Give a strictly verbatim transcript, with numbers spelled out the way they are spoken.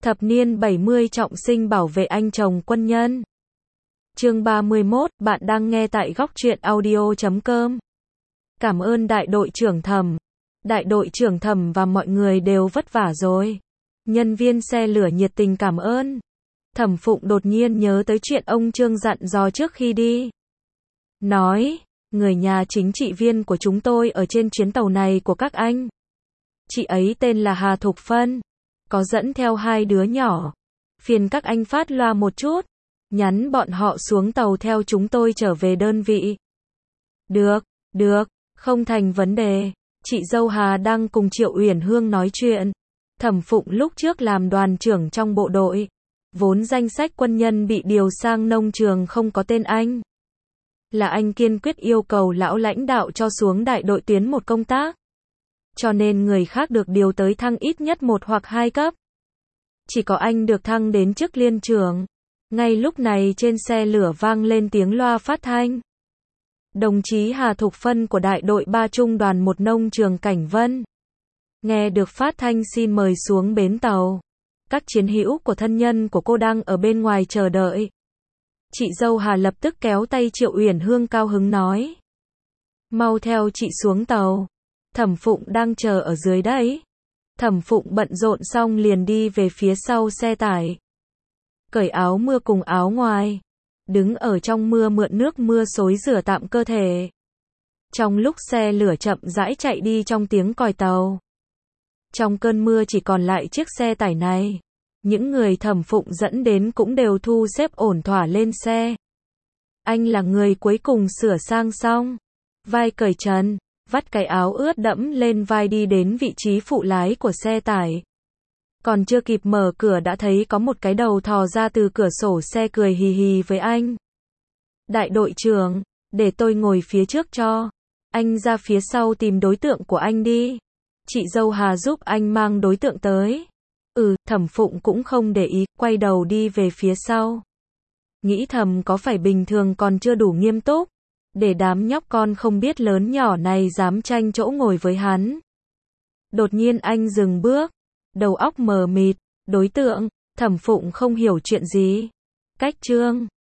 Thập niên bảy mươi trọng sinh bảo vệ anh chồng quân nhân. Chương ba mươi mốt, bạn đang nghe tại góc truyện audio chấm com. Cảm ơn đại đội trưởng Thẩm. Đại đội trưởng Thẩm và mọi người đều vất vả rồi. Nhân viên xe lửa nhiệt tình cảm ơn. Thẩm Phụng đột nhiên nhớ tới chuyện ông Trương dặn dò trước khi đi. Nói, người nhà chính trị viên của chúng tôi ở trên chuyến tàu này của các anh. Chị ấy tên là Hà Thục Phân. Có dẫn theo hai đứa nhỏ. Phiền các anh phát loa một chút. Nhắn bọn họ xuống tàu theo chúng tôi trở về đơn vị. Được, được, không thành vấn đề. Chị dâu Hà đang cùng Triệu Uyển Hương nói chuyện. Thẩm Phụng lúc trước làm đoàn trưởng trong bộ đội. Vốn danh sách quân nhân bị điều sang nông trường không có tên anh. Là anh kiên quyết yêu cầu lão lãnh đạo cho xuống đại đội tuyến một công tác. Cho nên người khác được điều tới thăng ít nhất một hoặc hai cấp. Chỉ có anh được thăng đến chức liên trưởng. Ngay lúc này trên xe lửa vang lên tiếng loa phát thanh. Đồng chí Hà Thục Phân của đại đội ba trung đoàn một nông trường Cảnh Vân. Nghe được phát thanh xin mời xuống bến tàu. Các chiến hữu của thân nhân của cô đang ở bên ngoài chờ đợi. Chị dâu Hà lập tức kéo tay Triệu Uyển Hương cao hứng nói. Mau theo chị xuống tàu. Thẩm Phụng đang chờ ở dưới đấy. Thẩm Phụng bận rộn xong liền đi về phía sau xe tải. Cởi áo mưa cùng áo ngoài. Đứng ở trong mưa mượn nước mưa xối rửa tạm cơ thể. Trong lúc xe lửa chậm rãi chạy đi trong tiếng còi tàu. Trong cơn mưa chỉ còn lại chiếc xe tải này. Những người Thẩm Phụng dẫn đến cũng đều thu xếp ổn thỏa lên xe. Anh là người cuối cùng sửa sang xong. Vai cởi trần. Vắt cái áo ướt đẫm lên vai đi đến vị trí phụ lái của xe tải. Còn chưa kịp mở cửa đã thấy có một cái đầu thò ra từ cửa sổ xe cười hì hì với anh. Đại đội trưởng, để tôi ngồi phía trước cho. Anh ra phía sau tìm đối tượng của anh đi. Chị dâu Hà giúp anh mang đối tượng tới. Ừ, Thẩm Phụng cũng không để ý, quay đầu đi về phía sau. Nghĩ thầm có phải bình thường còn chưa đủ nghiêm túc. Để đám nhóc con không biết lớn nhỏ này dám tranh chỗ ngồi với hắn. Đột nhiên anh dừng bước. Đầu óc mờ mịt. Đối tượng, Thẩm Phụng không hiểu chuyện gì. Cách Trương.